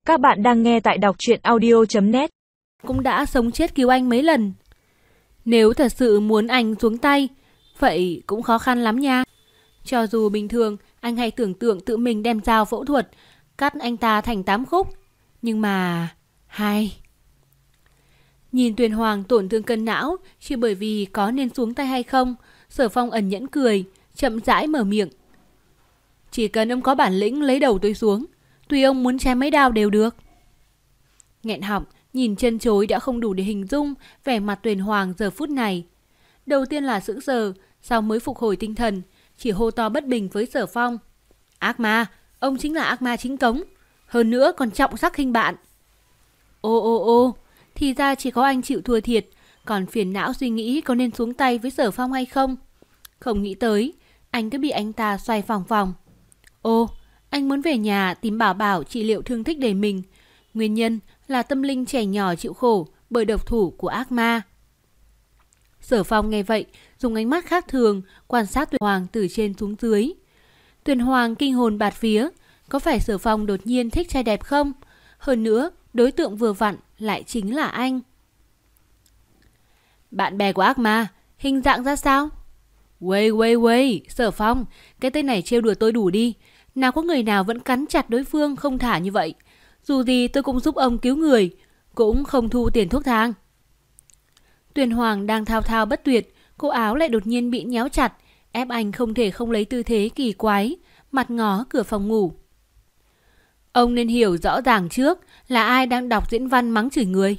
Các bạn đang nghe tại đọc truyện audio.net. Cũng đã sống chết cứu anh mấy lần. Nếu thật sự muốn anh xuống tay, vậy cũng khó khăn lắm nha. Cho dù bình thường anh hay tưởng tượng tự mình đem dao phẫu thuật cắt anh ta thành 8 khúc, nhưng mà... Nhìn Tuyền Hoàng tổn thương cân não chỉ bởi vì có nên xuống tay hay không, Sở Phong ẩn nhẫn cười, chậm rãi mở miệng. Chỉ cần ông có bản lĩnh lấy đầu tôi xuống, tùy ông muốn chém mấy đao đều được. Nghẹn họng, nhìn chân chối đã không đủ để hình dung vẻ mặt Tuyền Hoàng giờ phút này. Đầu tiên là sững sờ, sau mới phục hồi tinh thần, chỉ hô to bất bình với Sở Phong. Ác ma, ông chính là ác ma chính cống, hơn nữa còn trọng sắc khinh bạn. Ô, thì ra chỉ có anh chịu thua thiệt, còn phiền não suy nghĩ có nên xuống tay với Sở Phong hay không. Không nghĩ tới, anh cứ bị anh ta xoay vòng vòng. Anh muốn về nhà tìm Bảo Bảo trị liệu thương tích để mình. Nguyên nhân là tâm linh trẻ nhỏ chịu khổ bởi độc thủ của ác ma. Sở Phong nghe vậy, dùng ánh mắt khác thường quan sát Tuyền Hoàng từ trên xuống dưới. Tuyền Hoàng kinh hồn bạt vía, có phải Sở Phong đột nhiên thích trai đẹp không? Hơn nữa, đối tượng vừa vặn lại chính là anh. Bạn bè của ác ma, hình dạng ra sao? Wey, Sở Phong, cái tên này trêu đùa tôi đủ đi. Nào có người nào vẫn cắn chặt đối phương không thả như vậy. Dù gì tôi cũng giúp ông cứu người, cũng không thu tiền thuốc thang. Tuyền Hoàng đang thao thao bất tuyệt, cô áo lại đột nhiên bị nhéo chặt, ép anh không thể không lấy tư thế kỳ quái, mặt ngó cửa phòng ngủ. Ông nên hiểu rõ ràng trước là ai đang đọc diễn văn mắng chửi người.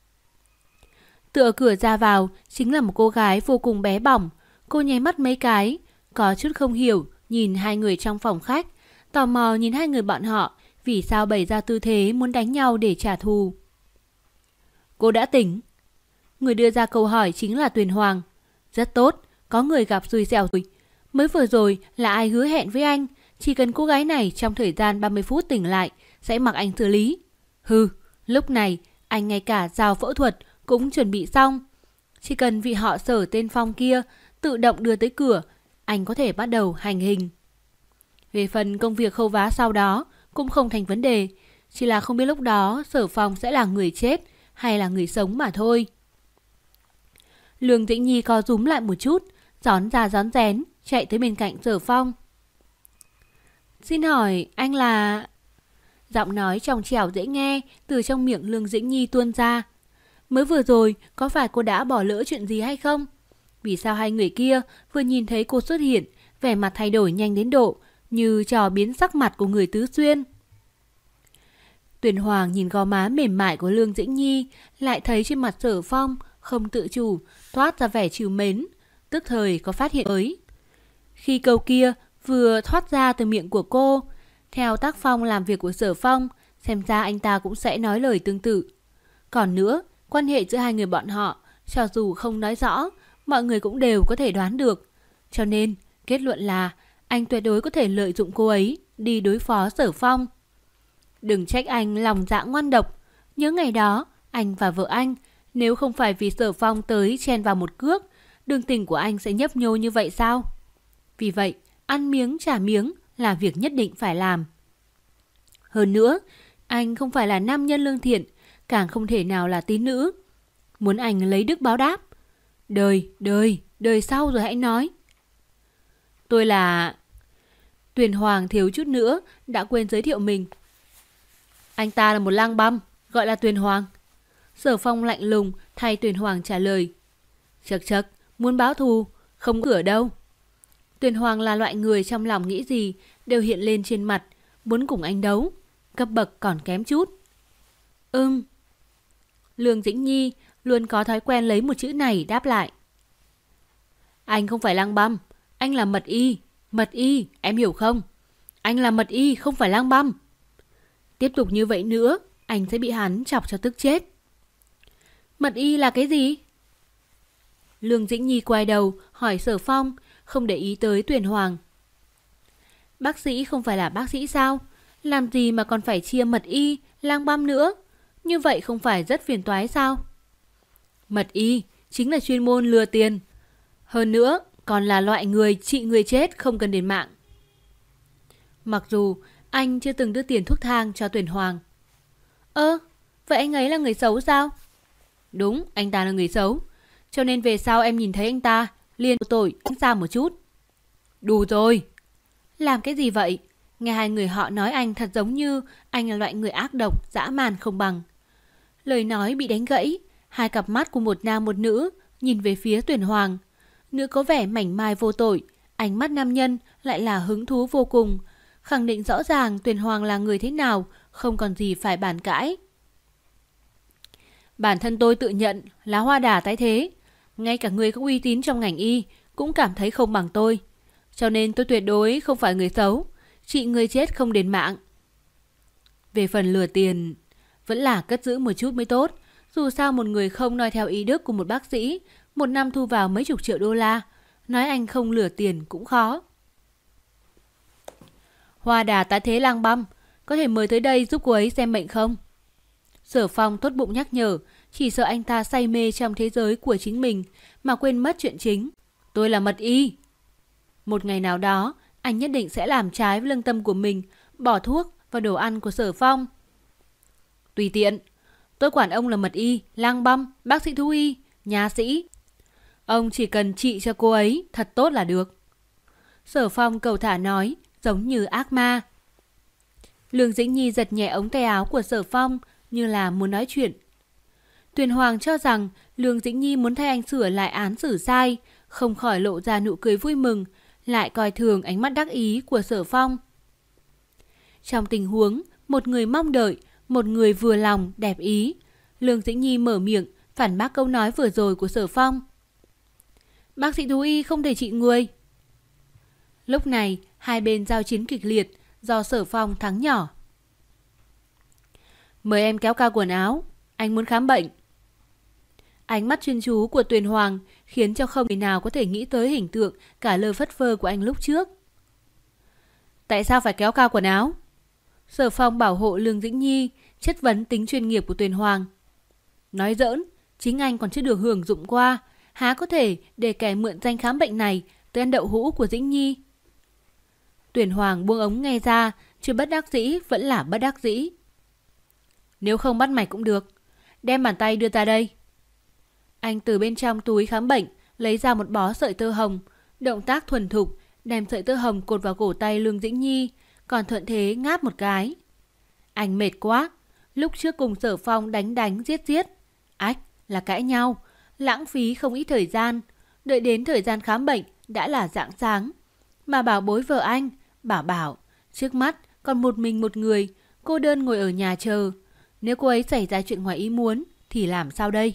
Tựa cửa ra vào chính là một cô gái vô cùng bé bỏng. Cô nháy mắt mấy cái, có chút không hiểu, nhìn hai người trong phòng khách, tò mò nhìn hai người bọn họ vì sao bày ra tư thế muốn đánh nhau để trả thù. Cô đã tỉnh. Người đưa ra câu hỏi chính là Tuyền Hoàng. Rất tốt, có người gặp xui xẻo rồi. Mới vừa rồi là ai hứa hẹn với anh, chỉ cần cô gái này trong thời gian 30 phút tỉnh lại sẽ mặc anh xử lý. Lúc này anh ngay cả dao phẫu thuật cũng chuẩn bị xong. Chỉ cần vị họ Sở tên Phong kia tự động đưa tới cửa, anh có thể bắt đầu hành hình. Về phần công việc khâu vá sau đó cũng không thành vấn đề, chỉ là không biết lúc đó Sở Phong sẽ là người chết hay là người sống mà thôi. Lương Dĩnh Nhi co rúm lại một chút, rón ra rón rén chạy tới bên cạnh Sở Phong. Xin hỏi anh là... Giọng nói trong trẻo dễ nghe từ trong miệng Lương Dĩnh Nhi tuôn ra. Mới vừa rồi có phải cô đã bỏ lỡ chuyện gì hay không? Vì sao hai người kia vừa nhìn thấy cô xuất hiện, vẻ mặt thay đổi nhanh đến độ như trò biến sắc mặt của người tứ xuyên? Tuyền Hoàng nhìn gò má mềm mại của Lương Dĩnh Nhi, lại thấy trên mặt Sở Phong không tự chủ thoát ra vẻ trìu mến, tức thời có phát hiện mới. Khi câu kia vừa thoát ra từ miệng của cô, theo tác phong làm việc của Sở Phong, xem ra anh ta cũng sẽ nói lời tương tự. Còn nữa, quan hệ giữa hai người bọn họ, cho dù không nói rõ, mọi người cũng đều có thể đoán được. Cho nên, kết luận là anh tuyệt đối có thể lợi dụng cô ấy đi đối phó Sở Phong. Đừng trách anh lòng dạ ngoan độc. Nhớ ngày đó, anh và vợ anh, nếu không phải vì Sở Phong tới chen vào một cước, đường tình của anh sẽ nhấp nhô như vậy sao? Vì vậy, ăn miếng trả miếng là việc nhất định phải làm. Hơn nữa, anh không phải là nam nhân lương thiện, càng không thể nào là tín nữ. Muốn anh lấy đức báo đáp, đời sau rồi hãy nói. Tôi là... Tuyền Hoàng thiếu chút nữa đã quên giới thiệu mình. Anh ta là một lang băm, gọi là Tuyền Hoàng. Sở Phong lạnh lùng thay Tuyền Hoàng trả lời. Chật, muốn báo thù, không cửa đâu. Tuyền Hoàng là loại người trong lòng nghĩ gì đều hiện lên trên mặt, muốn cùng anh đấu, cấp bậc còn kém chút. Lương Dĩnh Nhi luôn có thói quen lấy một chữ này đáp lại. Anh không phải lang băm, anh là mật y, em hiểu không? Anh là mật y, không phải lang băm. Tiếp tục như vậy nữa, anh sẽ bị hắn chọc cho tức chết. Mật y là cái gì? Lương Dĩnh Nhi quay đầu hỏi Sở Phong, không để ý tới Tuyền Hoàng. Bác sĩ không phải là bác sĩ sao? Làm gì mà còn phải chia mật y, lang băm nữa? Như vậy không phải rất phiền toái sao? Mật y chính là chuyên môn lừa tiền. Hơn nữa còn là loại người trị người chết không cần đến mạng. Mặc dù anh chưa từng đưa tiền thuốc thang cho Tuyền Hoàng. Vậy anh ấy là người xấu sao? Đúng, anh ta là người xấu. Cho nên về sau em nhìn thấy anh ta liền tội anh xa một chút. Đủ rồi. Làm cái gì vậy? Nghe hai người họ nói anh thật giống như anh là loại người ác độc, dã man không bằng. Lời nói bị đánh gãy. Hai cặp mắt của một nam một nữ nhìn về phía Tuyền Hoàng. Nữ có vẻ mảnh mai vô tội, ánh mắt nam nhân lại là hứng thú vô cùng. Khẳng định rõ ràng Tuyền Hoàng là người thế nào, không còn gì phải bàn cãi. Bản thân tôi tự nhận là hoa đà tái thế. Ngay cả người có uy tín trong ngành y cũng cảm thấy không bằng tôi. Cho nên tôi tuyệt đối không phải người xấu. Trị người chết không đền mạng. Về phần lừa tiền, vẫn là cất giữ một chút mới tốt. Dù sao một người không noi theo ý đức của một bác sĩ, một năm thu vào mấy chục triệu đô la, nói anh không lừa tiền cũng khó. Hoa đà tái thế lang băm, có thể mời tới đây giúp cô ấy xem bệnh không? Sở Phong tốt bụng nhắc nhở, chỉ sợ anh ta say mê trong thế giới của chính mình mà quên mất chuyện chính. Tôi là mật y. Một ngày nào đó, anh nhất định sẽ làm trái với lương tâm của mình, bỏ thuốc vào đồ ăn của Sở Phong. Tùy tiện, tôi quản ông là mật y, lang băm, bác sĩ thú y, nha sĩ. Ông chỉ cần trị cho cô ấy thật tốt là được. Sở Phong cầu thả nói, giống như ác ma. Lương Dĩnh Nhi giật nhẹ ống tay áo của Sở Phong như là muốn nói chuyện. Tuyền Hoàng cho rằng Lương Dĩnh Nhi muốn thay anh sửa lại án xử sai, không khỏi lộ ra nụ cười vui mừng, lại coi thường ánh mắt đắc ý của Sở Phong. Trong tình huống, một người mong đợi, một người vừa lòng, đẹp ý, Lương Dĩnh Nhi mở miệng phản bác câu nói vừa rồi của Sở Phong. Bác sĩ thú y không thể trị người. Lúc này, hai bên giao chiến kịch liệt do Sở Phong thắng nhỏ. Mời em kéo cao quần áo, anh muốn khám bệnh. Ánh mắt chuyên chú của Tuyền Hoàng khiến cho không người nào có thể nghĩ tới hình tượng cả lơ phất phơ của anh lúc trước. Tại sao phải kéo cao quần áo? Sở Phong bảo hộ Lương Dĩnh Nhi, chất vấn tính chuyên nghiệp của Tuyền Hoàng. Nói giỡn, chính anh còn chưa được hưởng dụng qua, há có thể để kẻ mượn danh khám bệnh này tới ăn đậu hũ của Dĩnh Nhi. Tuyền Hoàng buông ống nghe ra, chưa bất đắc dĩ vẫn là bất đắc dĩ. Nếu không bắt mạch cũng được, đem bàn tay đưa ra đây. Anh từ bên trong túi khám bệnh lấy ra một bó sợi tơ hồng, động tác thuần thục đem sợi tơ hồng cột vào cổ tay Lương Dĩnh Nhi, còn thuận thế ngáp một cái. Anh mệt quá, lúc trước cùng Sở Phong đánh giết, ách là cãi nhau, lãng phí không ít thời gian, đợi đến thời gian khám bệnh đã là rạng sáng. Mà bảo bối vợ anh, Bảo, trước mắt còn một mình một người, cô đơn ngồi ở nhà chờ. Nếu cô ấy xảy ra chuyện ngoài ý muốn thì làm sao đây?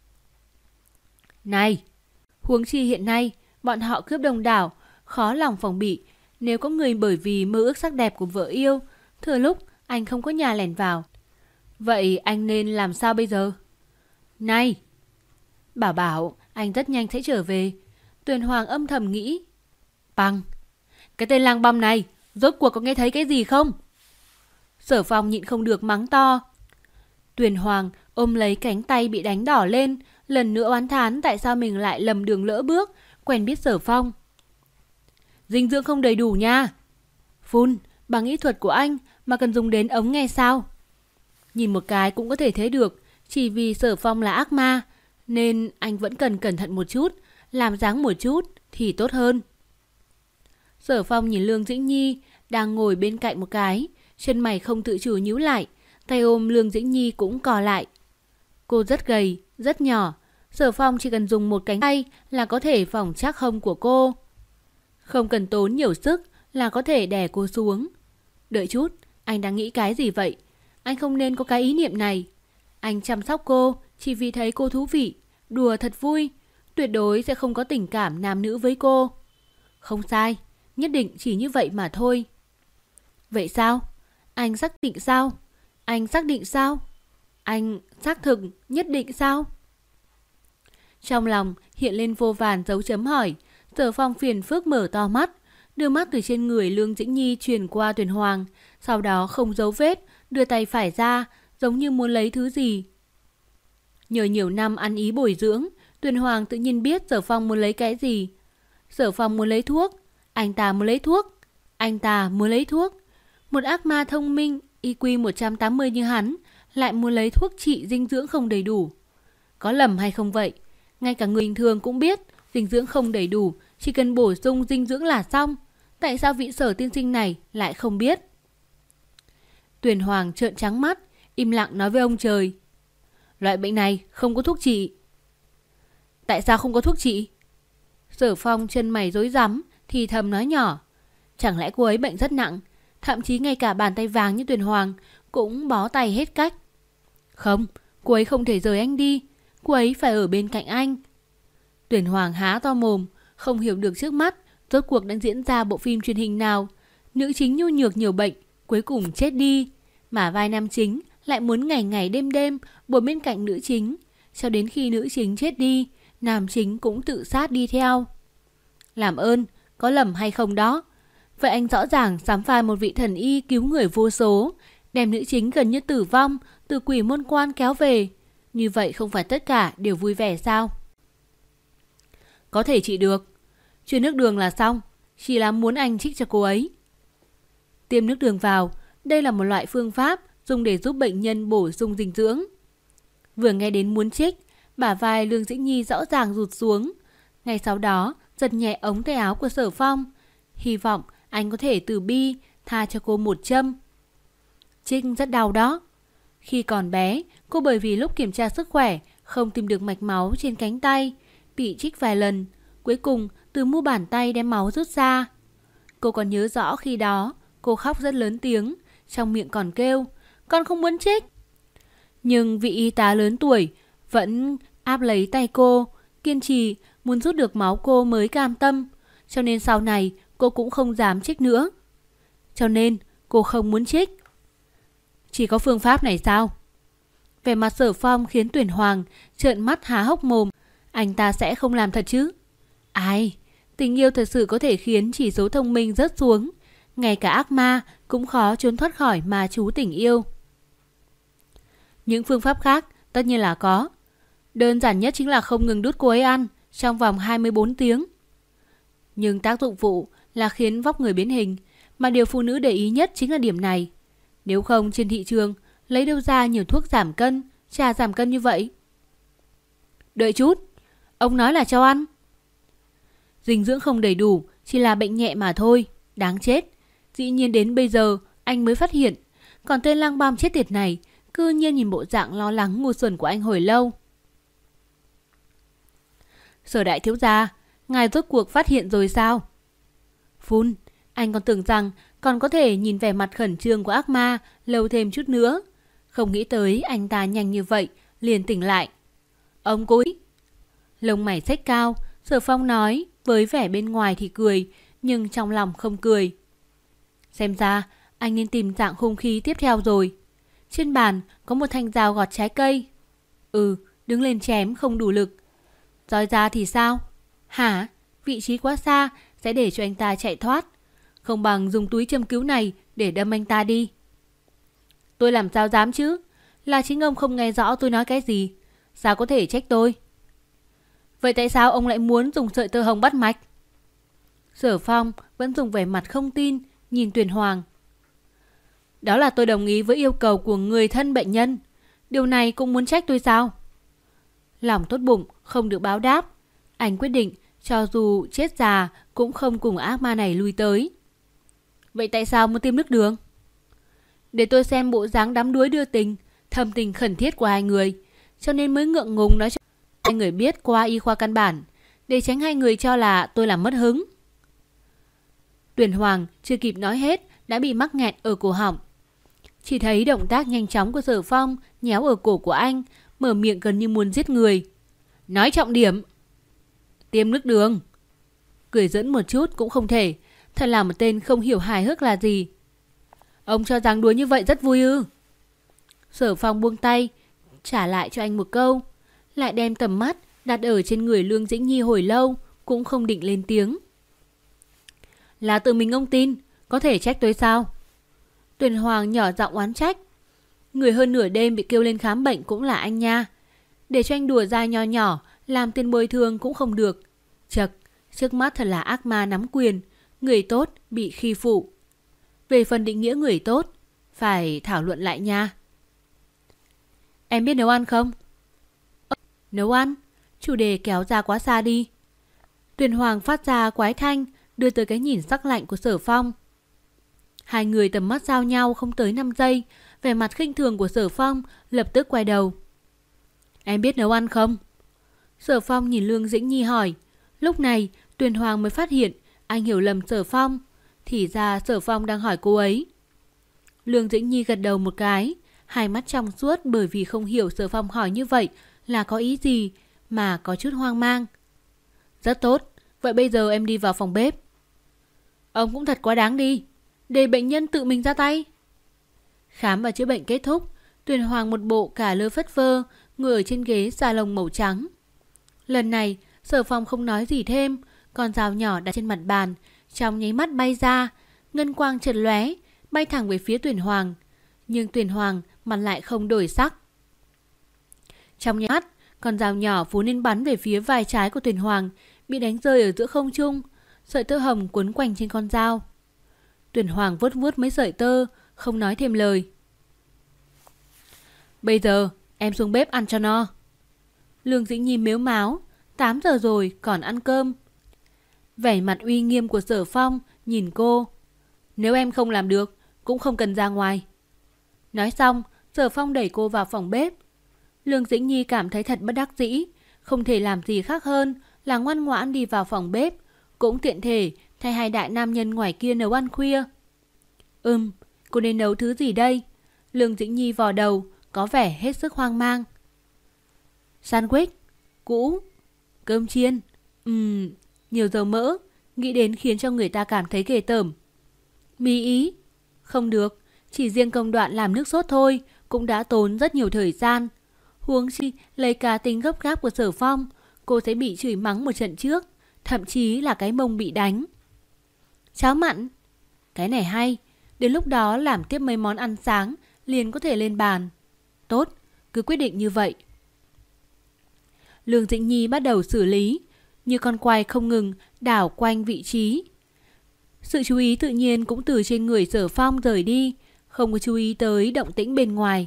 Này, huống chi hiện nay bọn họ cướp đông đảo, khó lòng phòng bị. Nếu có người bởi vì mơ ước sắc đẹp của vợ yêu, thừa lúc anh không có nhà lẻn vào, vậy anh nên làm sao bây giờ? Này, Bảo, anh rất nhanh sẽ trở về. Tuyền Hoàng âm thầm nghĩ. Bằng, cái tên lang băm này, rốt cuộc có nghe thấy cái gì không? Sở Phong nhịn không được mắng to. Tuyền Hoàng ôm lấy cánh tay bị đánh đỏ lên, lần nữa oán thán tại sao mình lại lầm đường lỡ bước, quen biết Sở Phong. Dinh dưỡng không đầy đủ nha. Phun, bằng ý thuật của anh mà cần dùng đến ống nghe sao? Nhìn một cái cũng có thể thấy được, chỉ vì Sở Phong là ác ma, nên anh vẫn cần cẩn thận một chút, làm dáng một chút thì tốt hơn. Sở Phong nhìn Lương Dĩnh Nhi đang ngồi bên cạnh một cái, chân mày không tự chủ nhíu lại, tay ôm Lương Dĩnh Nhi cũng cò lại. Cô rất gầy, rất nhỏ, Sở Phong chỉ cần dùng một cánh tay là có thể vòng chắc hông của cô. Không cần tốn nhiều sức là có thể đè cô xuống. Đợi chút, anh đang nghĩ cái gì vậy? Anh không nên có cái ý niệm này. Anh chăm sóc cô chỉ vì thấy cô thú vị, đùa thật vui, tuyệt đối sẽ không có tình cảm nam nữ với cô. Không sai, nhất định chỉ như vậy mà thôi. Vậy sao? Anh xác định sao? Anh xác định sao? Anh xác thực nhất định sao? Trong lòng hiện lên vô vàn dấu chấm hỏi. Sở Phong phiền phức mở to mắt, đưa mắt từ trên người Lương Dĩnh Nhi truyền qua Tuyền Hoàng, sau đó không giấu vết, đưa tay phải ra, giống như muốn lấy thứ gì. Nhờ nhiều năm ăn ý bồi dưỡng, Tuyền Hoàng tự nhiên biết Sở Phong muốn lấy cái gì. Sở Phong muốn lấy thuốc, anh ta muốn lấy thuốc, anh ta muốn lấy thuốc. Một ác ma thông minh, IQ 180 như hắn, lại muốn lấy thuốc trị dinh dưỡng không đầy đủ. Có lầm hay không vậy? Ngay cả người bình thường cũng biết dinh dưỡng không đầy đủ, chỉ cần bổ sung dinh dưỡng là xong. Tại sao vị Sở tiên sinh này lại không biết? Tuyển Hoàng trợn trắng mắt, im lặng nói với ông trời. Loại bệnh này không có thuốc trị. Tại sao không có thuốc trị? Sở Phong chân mày rối rắm, thì thầm nói nhỏ. Chẳng lẽ cô ấy bệnh rất nặng, thậm chí ngay cả bàn tay vàng như Tuyển Hoàng cũng bó tay hết cách? Không, cô ấy không thể rời anh đi, cô ấy phải ở bên cạnh anh. Tuyển Hoàng há to mồm, không hiểu được trước mắt rốt cuộc đã diễn ra bộ phim truyền hình nào. Nữ chính nhu nhược nhiều bệnh, cuối cùng chết đi, mà vai nam chính lại muốn ngày ngày đêm đêm bồi bên cạnh nữ chính, cho đến khi nữ chính chết đi, nam chính cũng tự sát đi theo. Làm ơn, có lầm hay không đó? Vậy anh rõ ràng sắm vai một vị thần y cứu người vô số, đem nữ chính gần như tử vong từ quỷ môn quan kéo về. Như vậy không phải tất cả đều vui vẻ sao? Có thể trị được. Truyền nước đường là xong, chỉ là muốn anh trích cho cô ấy. Tiêm nước đường vào, đây là một loại phương pháp dùng để giúp bệnh nhân bổ sung dinh dưỡng. Vừa nghe đến muốn trích, bả vai Lương Dĩnh Nhi rõ ràng rụt xuống. Ngay sau đó, giật nhẹ ống tay áo của Sở Phong. Hy vọng anh có thể từ bi, tha cho cô một châm. Trích rất đau đó. Khi còn bé, cô bởi vì lúc kiểm tra sức khỏe không tìm được mạch máu trên cánh tay, bị trích vài lần. Cuối cùng từ mu bàn tay đem máu rút ra. Cô còn nhớ rõ khi đó cô khóc rất lớn tiếng, trong miệng còn kêu con không muốn trích. Nhưng vị y tá lớn tuổi vẫn áp lấy tay cô, kiên trì muốn rút được máu cô mới cam tâm. Cho nên sau này cô cũng không dám trích nữa. Cho nên cô không muốn trích. Chỉ có phương pháp này sao? Vẻ mặt Sở Phong khiến Tuyển Hoàng trợn mắt há hốc mồm. Anh ta sẽ không làm thật chứ? Ai? Tình yêu thật sự có thể khiến chỉ số thông minh rớt xuống. Ngay cả ác ma cũng khó trốn thoát khỏi ma chú tình yêu. Những phương pháp khác tất nhiên là có. Đơn giản nhất chính là không ngừng đút cô ấy ăn trong vòng 24 tiếng. Nhưng tác dụng phụ là khiến vóc người biến hình, mà điều phụ nữ để ý nhất chính là điểm này. Nếu không trên thị trường lấy đâu ra nhiều thuốc giảm cân, trà giảm cân như vậy? Đợi chút, ông nói là cho ăn. Dinh dưỡng không đầy đủ chỉ là bệnh nhẹ mà thôi, đáng chết. Dĩ nhiên đến bây giờ anh mới phát hiện. Còn tên lang băm chết tiệt này cư nhiên nhìn bộ dạng lo lắng ngu xuẩn của anh hồi lâu. Sở đại thiếu gia, ngài rốt cuộc phát hiện rồi sao? Phun, anh còn tưởng rằng còn có thể nhìn vẻ mặt khẩn trương của ác ma lâu thêm chút nữa. Không nghĩ tới anh ta nhanh như vậy liền tỉnh lại. Ông cố ý. Lông mày xếch cao, Sở Phong nói, với vẻ bên ngoài thì cười, nhưng trong lòng không cười. Xem ra anh nên tìm dạng hung khí tiếp theo rồi. Trên bàn có một thanh dao gọt trái cây. Đứng lên chém không đủ lực. Roi ra thì sao? Hả? Vị trí quá xa sẽ để cho anh ta chạy thoát. Không bằng dùng túi châm cứu này để đâm anh ta đi. Tôi làm sao dám chứ? Là chính ông không nghe rõ tôi nói cái gì. Sao có thể trách tôi? Vậy tại sao ông lại muốn dùng sợi tơ hồng bắt mạch? Sở Phong vẫn dùng vẻ mặt không tin, nhìn Tuyển Hoàng. Đó là tôi đồng ý với yêu cầu của người thân bệnh nhân. Điều này cũng muốn trách tôi sao? Lòng tốt bụng không được báo đáp. Anh quyết định cho dù chết già cũng không cùng ác ma này lui tới. Vậy tại sao muốn tiêm nước đường? Để tôi xem bộ dáng đắm đuối đưa tình, thầm tình khẩn thiết của hai người, cho nên mới ngượng ngùng nói cho hai người biết qua y khoa căn bản, để tránh hai người cho là tôi làm mất hứng. Tuyển Hoàng chưa kịp nói hết đã bị mắc nghẹn ở cổ họng. Chỉ thấy động tác nhanh chóng của Sở Phong nhéo ở cổ của anh, mở miệng gần như muốn giết người. Nói trọng điểm. Tiêm nước đường. Cười giỡn một chút cũng không thể. Thật là một tên không hiểu hài hước là gì. Ông cho rằng đùa như vậy rất vui ư? Sở Phong buông tay, trả lại cho anh một câu, lại đem tầm mắt đặt ở trên người Lương Dĩnh Nhi hồi lâu, cũng không định lên tiếng. Là tự mình ông tin, có thể trách tôi sao? Tuyển Hoàng nhỏ giọng oán trách. Người hơn nửa đêm bị kêu lên khám bệnh cũng là anh nha. Để cho anh đùa dai nho nhỏ, làm tiền bồi thường cũng không được. Chật, trước mắt thật là ác ma nắm quyền, người tốt bị khi phụ. Về phần định nghĩa người tốt, phải thảo luận lại nha. Em biết nấu ăn không? Nấu ăn? Chủ đề kéo ra quá xa đi. Tuyền Hoàng phát ra quái thanh, đưa tới cái nhìn sắc lạnh của Sở Phong. Hai người tầm mắt giao nhau không tới 5 giây, vẻ mặt khinh thường của Sở Phong lập tức quay đầu. Em biết nấu ăn không? Sở Phong nhìn Lương Dĩnh Nhi hỏi. Lúc này Tuyền Hoàng mới phát hiện anh hiểu lầm Sở Phong. Thì ra Sở Phong đang hỏi cô ấy. Lương Dĩnh Nhi gật đầu một cái, hai mắt trong suốt bởi vì không hiểu Sở Phong hỏi như vậy là có ý gì mà có chút hoang mang. Rất tốt, vậy bây giờ em đi vào phòng bếp. Ông cũng thật quá đáng đi, để bệnh nhân tự mình ra tay. Khám và chữa bệnh kết thúc, Tuyền Hoàng một bộ cả lơ phất phơ, ngồi ở trên ghế salon màu trắng. Lần này, Sở Phong không nói gì thêm, con dao nhỏ đặt trên mặt bàn, trong nháy mắt bay ra, ngân quang chợt lóe, bay thẳng về phía Tuyền Hoàng. Nhưng Tuyền Hoàng mặt lại không đổi sắc. Trong nháy mắt, con dao nhỏ vốn nên bắn về phía vai trái của Tuyền Hoàng, bị đánh rơi ở giữa không trung, sợi tơ hồng quấn quanh trên con dao. Tuyền Hoàng vuốt vuốt mấy sợi tơ, không nói thêm lời. Bây giờ, em xuống bếp ăn cho no. Lương Dĩnh Nhi mếu máo, 8 giờ rồi còn ăn cơm. Vẻ mặt uy nghiêm của Sở Phong nhìn cô. Nếu em không làm được, cũng không cần ra ngoài. Nói xong, Sở Phong đẩy cô vào phòng bếp. Lương Dĩnh Nhi cảm thấy thật bất đắc dĩ, không thể làm gì khác hơn là ngoan ngoãn đi vào phòng bếp, cũng tiện thể thay hai đại nam nhân ngoài kia nấu ăn khuya. Cô nên nấu thứ gì đây? Lương Dĩnh Nhi vò đầu, có vẻ hết sức hoang mang. Sandwich, cũ, cơm chiên, nhiều dầu mỡ, nghĩ đến khiến cho người ta cảm thấy ghê tởm. Mì Ý, không được, chỉ riêng công đoạn làm nước sốt thôi cũng đã tốn rất nhiều thời gian. Huống chi lấy cá tính gấp gáp của Sở Phong, cô sẽ bị chửi mắng một trận trước, thậm chí là cái mông bị đánh. Cháo mặn, cái này hay, đến lúc đó làm tiếp mấy món ăn sáng liền có thể lên bàn. Tốt, cứ quyết định như vậy. Lương Dĩnh Nhi bắt đầu xử lý, như con quay không ngừng đảo quanh vị trí. Sự chú ý tự nhiên cũng từ trên người Sở Phong rời đi, không có chú ý tới động tĩnh bên ngoài.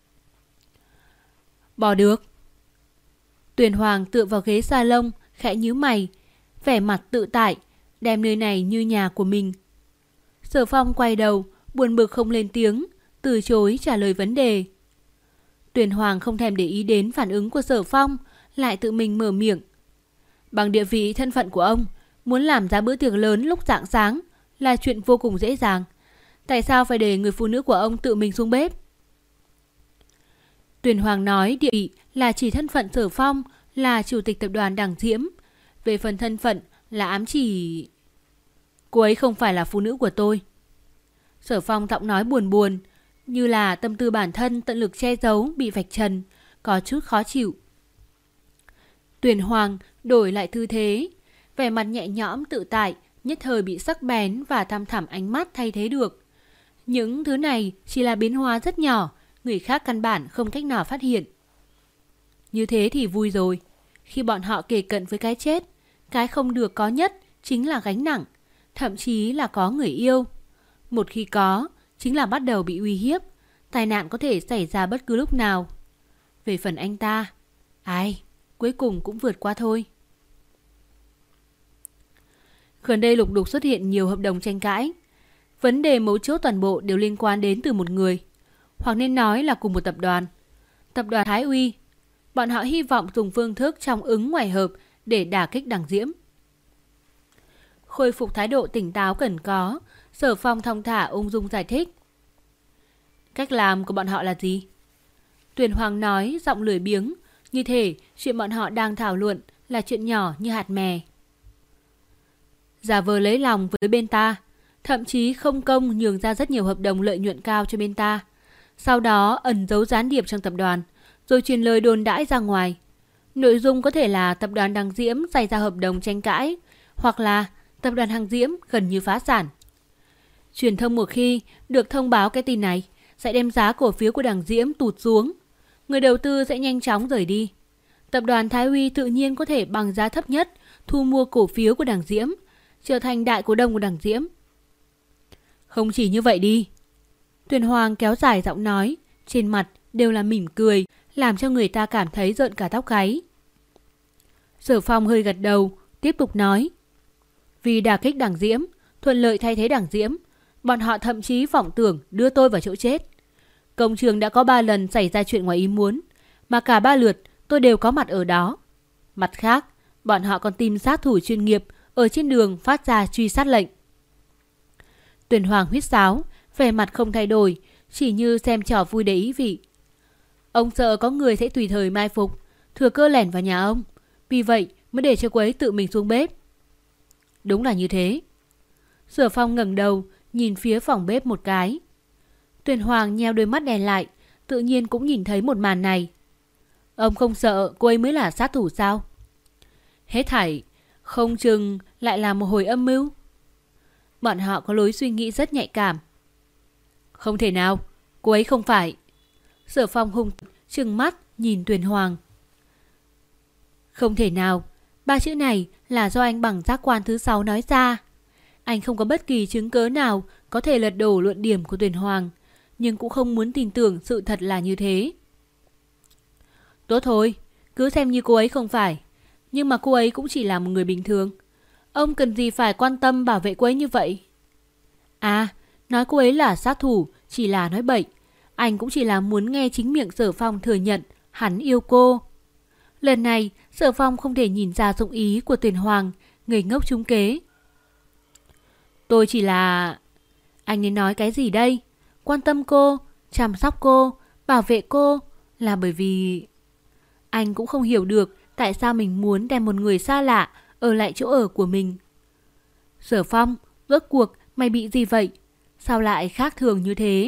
Bỏ được. Tuyền Hoàng tựa vào ghế salon, khẽ nhíu mày, vẻ mặt tự tại, đem nơi này như nhà của mình. Sở Phong quay đầu, buồn bực không lên tiếng, từ chối trả lời vấn đề. Tuyền Hoàng không thèm để ý đến phản ứng của Sở Phong, lại tự mình mở miệng. Bằng địa vị thân phận của ông, muốn làm ra bữa tiệc lớn lúc rạng sáng là chuyện vô cùng dễ dàng. Tại sao phải để người phụ nữ của ông tự mình xuống bếp? Tuyền Hoàng nói địa vị là chỉ thân phận Sở Phong là chủ tịch tập đoàn Đằng Diễm. Về phần thân phận là ám chỉ... Cô ấy không phải là phụ nữ của tôi. Sở Phong giọng nói buồn buồn, như là tâm tư bản thân tận lực che giấu bị vạch trần, có chút khó chịu. Tuyền Hoàng đổi lại tư thế, vẻ mặt nhẹ nhõm tự tại, nhất thời bị sắc bén và thăm thẳm ánh mắt thay thế được. Những thứ này chỉ là biến hóa rất nhỏ, người khác căn bản không cách nào phát hiện. Như thế thì vui rồi. Khi bọn họ kề cận với cái chết, cái không được có nhất chính là gánh nặng, thậm chí là có người yêu. Một khi có, chính là bắt đầu bị uy hiếp, tai nạn có thể xảy ra bất cứ lúc nào. Về phần anh ta, ai, cuối cùng cũng vượt qua thôi. Gần đây lục đục xuất hiện nhiều hợp đồng tranh cãi. Vấn đề mấu chốt toàn bộ đều liên quan đến từ một người, hoặc nên nói là cùng một tập đoàn. Tập đoàn Thái Uy. Bọn họ hy vọng dùng phương thức trong ứng ngoài hợp để đả kích Đằng Diễm. Khôi phục thái độ tỉnh táo cần có, Sở Phong thong thả ung dung giải thích. Cách làm của bọn họ là gì? Tuyền Hoàng nói giọng lười biếng, như thể chuyện bọn họ đang thảo luận là chuyện nhỏ như hạt mè. Giả vờ lấy lòng với bên ta, thậm chí không công nhường ra rất nhiều hợp đồng lợi nhuận cao cho bên ta. Sau đó ẩn giấu gián điệp trong tập đoàn, rồi truyền lời đồn đãi ra ngoài. Nội dung có thể là tập đoàn Đằng Diễm xảy ra hợp đồng tranh cãi, hoặc là tập đoàn Đằng Diễm gần như phá sản. Truyền thông một khi được thông báo cái tin này, sẽ đem giá cổ phiếu của Đằng Diễm tụt xuống. Người đầu tư sẽ nhanh chóng rời đi. Tập đoàn Thái Uy tự nhiên có thể bằng giá thấp nhất thu mua cổ phiếu của Đằng Diễm, trở thành đại cổ đông của Đằng Diễm. Không chỉ như vậy đi. Tuyền Hoàng kéo dài giọng nói, trên mặt đều là mỉm cười, làm cho người ta cảm thấy rợn cả tóc gáy. Sở Phong hơi gật đầu, tiếp tục nói. Vì đả kích Đằng Diễm, thuận lợi thay thế Đằng Diễm, bọn họ thậm chí vọng tưởng đưa tôi vào chỗ chết. Công trường đã có 3 lần xảy ra chuyện ngoài ý muốn, mà cả 3 lượt tôi đều có mặt ở đó. Mặt khác, bọn họ còn tìm sát thủ chuyên nghiệp ở trên đường phát ra truy sát lệnh. Tuyền Hoàng huýt sáo, vẻ mặt không thay đổi, chỉ như xem trò vui để ý vị. Ông sợ có người sẽ tùy thời mai phục, thừa cơ lẻn vào nhà ông, vì vậy mới để cho cô ấy tự mình xuống bếp. Đúng là như thế. Sở Phong ngẩng đầu, nhìn phía phòng bếp một cái. Tuyền Hoàng nheo đôi mắt đen lại, tự nhiên cũng nhìn thấy một màn này. Ông không sợ cô ấy mới là sát thủ sao? Hết thảy, không chừng lại là một hồi âm mưu. Bọn họ có lối suy nghĩ rất nhạy cảm. Không thể nào, cô ấy không phải. Sở Phong hung trừng mắt nhìn Tuyền Hoàng. Không thể nào, 3 chữ này là do anh bằng giác quan thứ 6 nói ra. Anh không có bất kỳ chứng cớ nào có thể lật đổ luận điểm của Tuyền Hoàng, nhưng cũng không muốn tin tưởng sự thật là như thế. Tốt thôi, cứ xem như cô ấy không phải. Nhưng mà cô ấy cũng chỉ là một người bình thường. Ông cần gì phải quan tâm bảo vệ cô ấy như vậy? À, nói cô ấy là sát thủ chỉ là nói bậy. Anh cũng chỉ là muốn nghe chính miệng Sở Phong thừa nhận hắn yêu cô. Lần này, Sở Phong không thể nhìn ra dụng ý của Tuyền Hoàng, ngây ngốc trúng kế. Tôi chỉ là... Anh nên nói cái gì đây? Quan tâm cô, chăm sóc cô, bảo vệ cô là bởi vì... Anh cũng không hiểu được tại sao mình muốn đem một người xa lạ ở lại chỗ ở của mình. Sở Phong, rốt cuộc mày bị gì vậy? Sao lại khác thường như thế?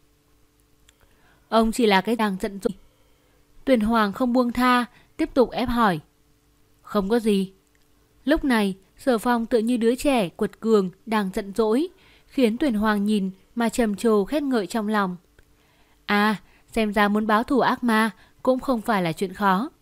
Ông chỉ là cái đang giận dỗi. Tuyền Hoàng không buông tha, tiếp tục ép hỏi. Không có gì. Lúc này, Sở Phong tựa như đứa trẻ quật cường đang giận dỗi, khiến Tuyền Hoàng nhìn mà trầm trồ khen ngợi trong lòng. À, xem ra muốn báo thù ác ma cũng không phải là chuyện khó.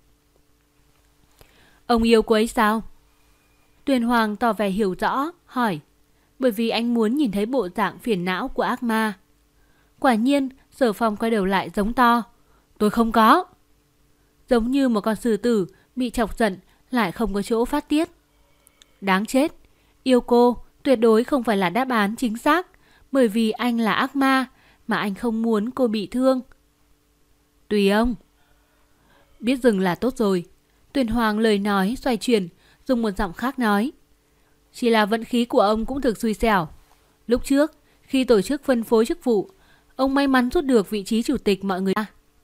Ông yêu cô ấy sao? Tuyền Hoàng tỏ vẻ hiểu rõ, hỏi. Bởi vì anh muốn nhìn thấy bộ dạng phiền não của ác ma. Quả nhiên, Sở Phong quay đầu lại giống to. Tôi không có. Giống như một con sư tử bị chọc giận lại không có chỗ phát tiết. Đáng chết. Yêu cô tuyệt đối không phải là đáp án chính xác, bởi vì anh là ác ma mà anh không muốn cô bị thương. Tùy ông. Biết dừng là tốt rồi. Tuyền Hoàng lời nói xoay chuyển, dùng một giọng khác nói. Chỉ là vận khí của ông cũng thực xui xẻo. Lúc trước, khi tổ chức phân phối chức vụ, ông may mắn rút được vị trí chủ tịch mọi người.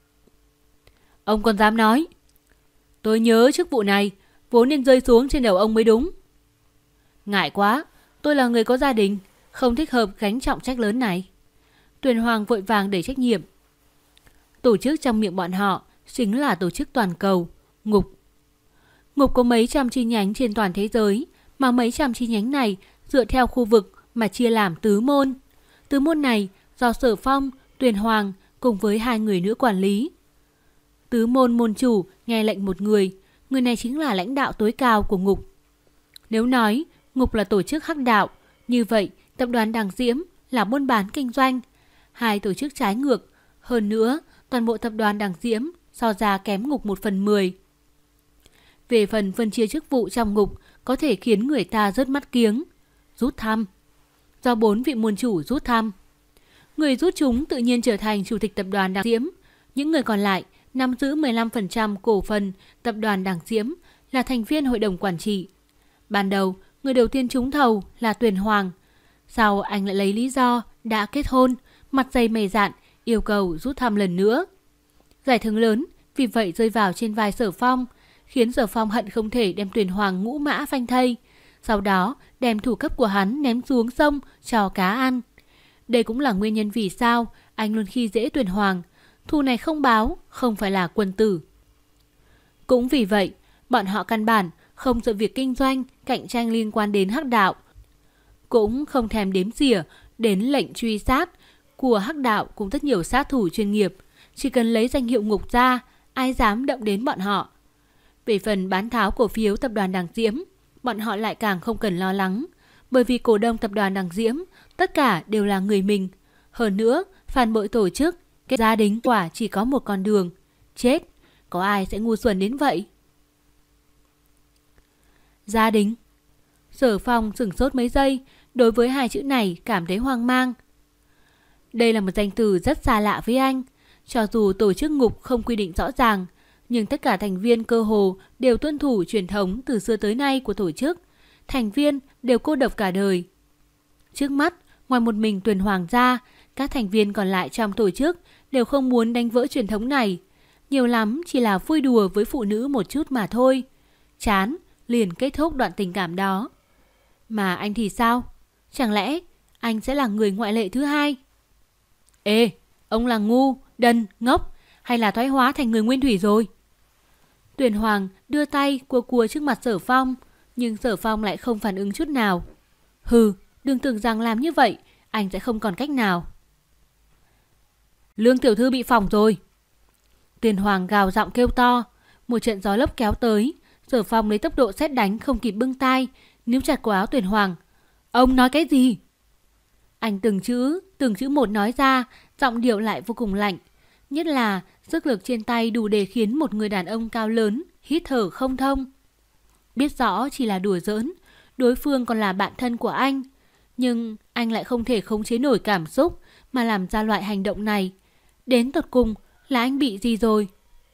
Ông còn dám nói. Tôi nhớ chức vụ này vốn nên rơi xuống trên đầu ông mới đúng. Ngại quá, tôi là người có gia đình, không thích hợp gánh trọng trách lớn này. Tuyền Hoàng vội vàng đẩy trách nhiệm. Tổ chức trong miệng bọn họ chính là tổ chức toàn cầu, Ngục. Ngục có mấy trăm chi nhánh trên toàn thế giới, mà mấy trăm chi nhánh này dựa theo khu vực mà chia làm tứ môn. Tứ môn này do Sở Phong, Tuyền Hoàng cùng với 2 người nữa quản lý. Tứ môn môn chủ nghe lệnh một người này chính là lãnh đạo tối cao của Ngục. Nếu nói Ngục là tổ chức hắc đạo, như vậy tập đoàn Đằng Diễm là buôn bán kinh doanh, 2 tổ chức trái ngược. Hơn nữa, toàn bộ tập đoàn Đằng Diễm so ra kém Ngục 1/10. Về phần phân chia chức vụ trong Ngục có thể khiến người ta rớt mắt kiếng. Rút thăm. Do 4 vị môn chủ rút thăm. Người rút chúng tự nhiên trở thành chủ tịch tập đoàn Đằng Diễm. Những người còn lại nắm giữ 15% cổ phần tập đoàn Đằng Diễm, là thành viên hội đồng quản trị. Ban đầu, người đầu tiên trúng thầu là Tuyền Hoàng. Sau anh lại lấy lý do đã kết hôn, mặt dày mày dạn, yêu cầu rút thăm lần nữa. Giải thưởng lớn vì vậy rơi vào trên vai Sở Phong, khiến Sở Phong hận không thể đem Tuyền Hoàng ngũ mã phanh thây, sau đó đem thủ cấp của hắn ném xuống sông cho cá ăn. Đây cũng là nguyên nhân vì sao anh luôn khi dễ Tuyền Hoàng. Thù này không báo, không phải là quân tử. Cũng vì vậy, bọn họ căn bản không sợ việc kinh doanh, cạnh tranh liên quan đến hắc đạo. Cũng không thèm đếm xỉa đến lệnh truy sát của hắc đạo cùng rất nhiều sát thủ chuyên nghiệp. Chỉ cần lấy danh hiệu Ngục ra, ai dám động đến bọn họ. Về phần bán tháo cổ phiếu tập đoàn Đằng Diễm, bọn họ lại càng không cần lo lắng. Bởi vì cổ đông tập đoàn Đằng Diễm, tất cả đều là người mình. Hơn nữa, phản bội tổ chức, cái gia đình quả chỉ có một con đường, Chết, có ai sẽ ngu xuẩn đến vậy? Gia đình. Sở Phong sửng sốt mấy giây, đối với hai chữ này cảm thấy hoang mang. Đây là một danh từ rất xa lạ với anh. Cho dù tổ chức ngục không quy định rõ ràng, nhưng tất cả thành viên cơ hồ đều tuân thủ truyền thống từ xưa tới nay của tổ chức. Thành viên đều cô độc cả đời. Trước mắt, ngoài một mình Tuyền Hoàng ra, các thành viên còn lại trong tổ chức đều không muốn đánh vỡ truyền thống này. Nhiều lắm chỉ là vui đùa với phụ nữ một chút mà thôi. Chán, liền kết thúc đoạn tình cảm đó. Mà anh thì sao? Chẳng lẽ anh sẽ là người ngoại lệ thứ hai? Ê, ông là ngu, đần, ngốc hay là thoái hóa thành người nguyên thủy rồi? Tuyền Hoàng đưa tay cua cua trước mặt Sở Phong, nhưng Sở Phong lại không phản ứng chút nào. Hừ, đừng tưởng rằng làm như vậy anh sẽ không còn cách nào. Lương tiểu thư bị phỏng rồi. Tuyền Hoàng gào giọng kêu to. Một trận gió lốc kéo tới. Sở Phong lấy tốc độ sét đánh không kịp bưng tay, níu chặt cổ áo Tuyền Hoàng. Ông nói cái gì? Anh từng chữ một nói ra, giọng điệu lại vô cùng lạnh. Nhất là sức lực trên tay đủ để khiến một người đàn ông cao lớn hít thở không thông. Biết rõ chỉ là đùa giỡn, đối phương còn là bạn thân của anh. Nhưng anh lại không thể khống chế nổi cảm xúc mà làm ra loại hành động này. Đến tột cùng là anh bị gì rồi?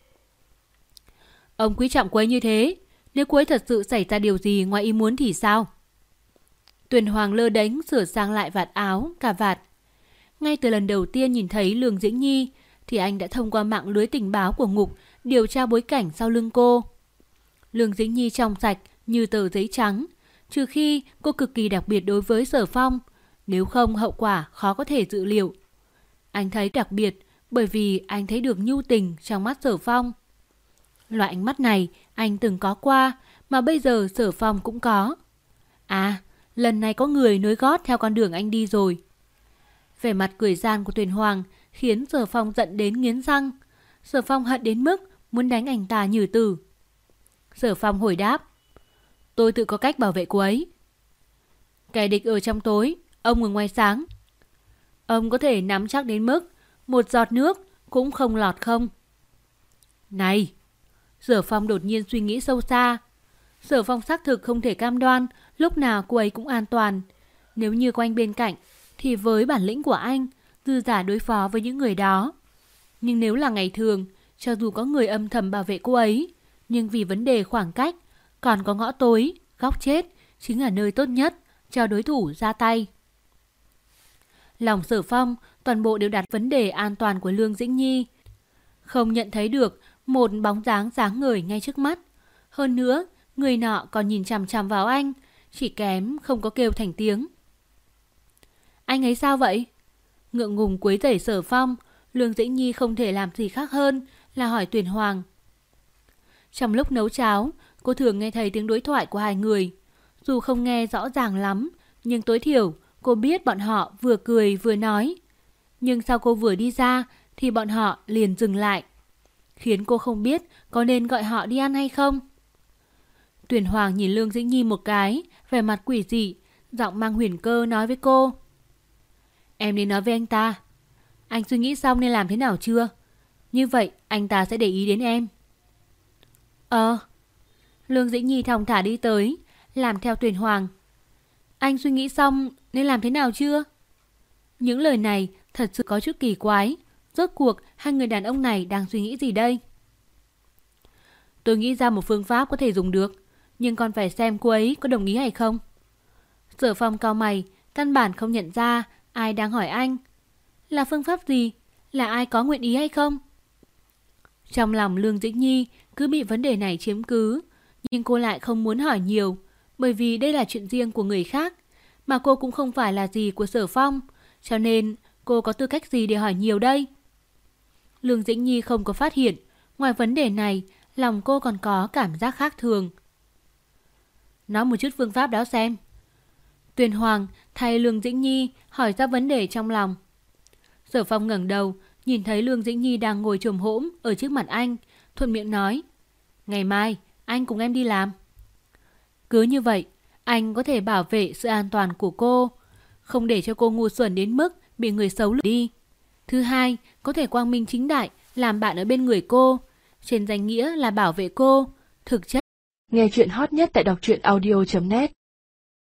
Ông quý trọng cô ấy như thế, nếu cô ấy thật sự xảy ra điều gì ngoài ý muốn thì sao? Tuyền Hoàng lơ đánh sửa sang lại vạt áo, cà vạt. Ngay từ lần đầu tiên nhìn thấy Lương Dĩnh Nhi thì anh đã thông qua mạng lưới tình báo của ngục điều tra bối cảnh sau lưng cô. Lương Dĩnh Nhi trong sạch như tờ giấy trắng, trừ khi cô cực kỳ đặc biệt đối với Sở Phong, nếu không hậu quả khó có thể dự liệu. Anh thấy đặc biệt bởi vì anh thấy được nhu tình trong mắt Sở Phong. Loại ánh mắt này anh từng có qua, mà bây giờ Sở Phong cũng có. À, lần này có người nối gót theo con đường anh đi rồi. Vẻ mặt cười gian của Tuyền Hoàng khiến Sở Phong giận đến nghiến răng. Sở Phong hận đến mức muốn đánh anh ta nhử tử. Sở Phong hồi đáp. Tôi tự có cách bảo vệ cô ấy. Kẻ địch ở trong tối, ông ở ngoài sáng. Ông có thể nắm chắc đến mức một giọt nước cũng không lọt không? Này! Sở Phong đột nhiên suy nghĩ sâu xa. Sở Phong xác thực không thể cam đoan lúc nào cô ấy cũng an toàn. Nếu như có anh bên cạnh thì với bản lĩnh của anh dư giả đối phó với những người đó. Nhưng nếu là ngày thường, cho dù có người âm thầm bảo vệ cô ấy, nhưng vì vấn đề khoảng cách, còn có ngõ tối, góc chết chính là nơi tốt nhất cho đối thủ ra tay. Lòng Sở Phong toàn bộ đều đặt vấn đề an toàn của Lương Dĩnh Nhi. Không nhận thấy được một bóng dáng sáng ngời ngay trước mắt. Hơn nữa, người nọ còn nhìn chằm chằm vào anh, chỉ kém không có kêu thành tiếng. Anh ấy sao vậy? Ngượng ngùng quấy rầy Sở Phong, Lương Dĩnh Nhi không thể làm gì khác hơn là hỏi Tuyền Hoàng. Trong lúc nấu cháo, cô thường nghe thấy tiếng đối thoại của hai người. Dù không nghe rõ ràng lắm, nhưng tối thiểu cô biết bọn họ vừa cười vừa nói. Nhưng sau cô vừa đi ra thì bọn họ liền dừng lại, khiến cô không biết có nên gọi họ đi ăn hay không. Tuyền Hoàng nhìn Lương Dĩnh Nhi một cái, vẻ mặt quỷ dị, giọng mang huyền cơ nói với cô. Em nên nói với anh ta. Anh suy nghĩ xong nên làm thế nào chưa? Như vậy anh ta sẽ để ý đến em. Lương Dĩnh Nhi thong thả đi tới, làm theo Tuyền Hoàng. Anh suy nghĩ xong nên làm thế nào chưa? Những lời này thật sự có chút kỳ quái. Rốt cuộc hai người đàn ông này đang suy nghĩ gì đây? Tôi nghĩ ra một phương pháp có thể dùng được, nhưng còn phải xem cô ấy có đồng ý hay không. Sở Phong cau mày, căn bản không nhận ra ai đang hỏi anh. Là phương pháp gì? Là ai có nguyện ý hay không? Trong lòng Lương Dĩnh Nhi cứ bị vấn đề này chiếm cứ, nhưng cô lại không muốn hỏi nhiều, bởi vì đây là chuyện riêng của người khác, mà cô cũng không phải là gì của Sở Phong, cho nên cô có tư cách gì để hỏi nhiều đây? Lương Dĩnh Nhi không có phát hiện, ngoài vấn đề này, lòng cô còn có cảm giác khác thường. Nói một chút phương pháp đó xem. Tuyền Hoàng thay Lương Dĩnh Nhi hỏi ra vấn đề trong lòng. Sở Phong ngẩng đầu, nhìn thấy Lương Dĩnh Nhi đang ngồi chồm hổm ở trước mặt anh, thuận miệng nói. Ngày mai, anh cùng em đi làm. Cứ như vậy, anh có thể bảo vệ sự an toàn của cô, không để cho cô ngu xuẩn đến mức bị người xấu lừa đi. Thứ hai, có thể quang minh chính đại làm bạn ở bên người cô, trên danh nghĩa là bảo vệ cô, thực chất. Nghe chuyện hot nhất tại đọc truyện audio.net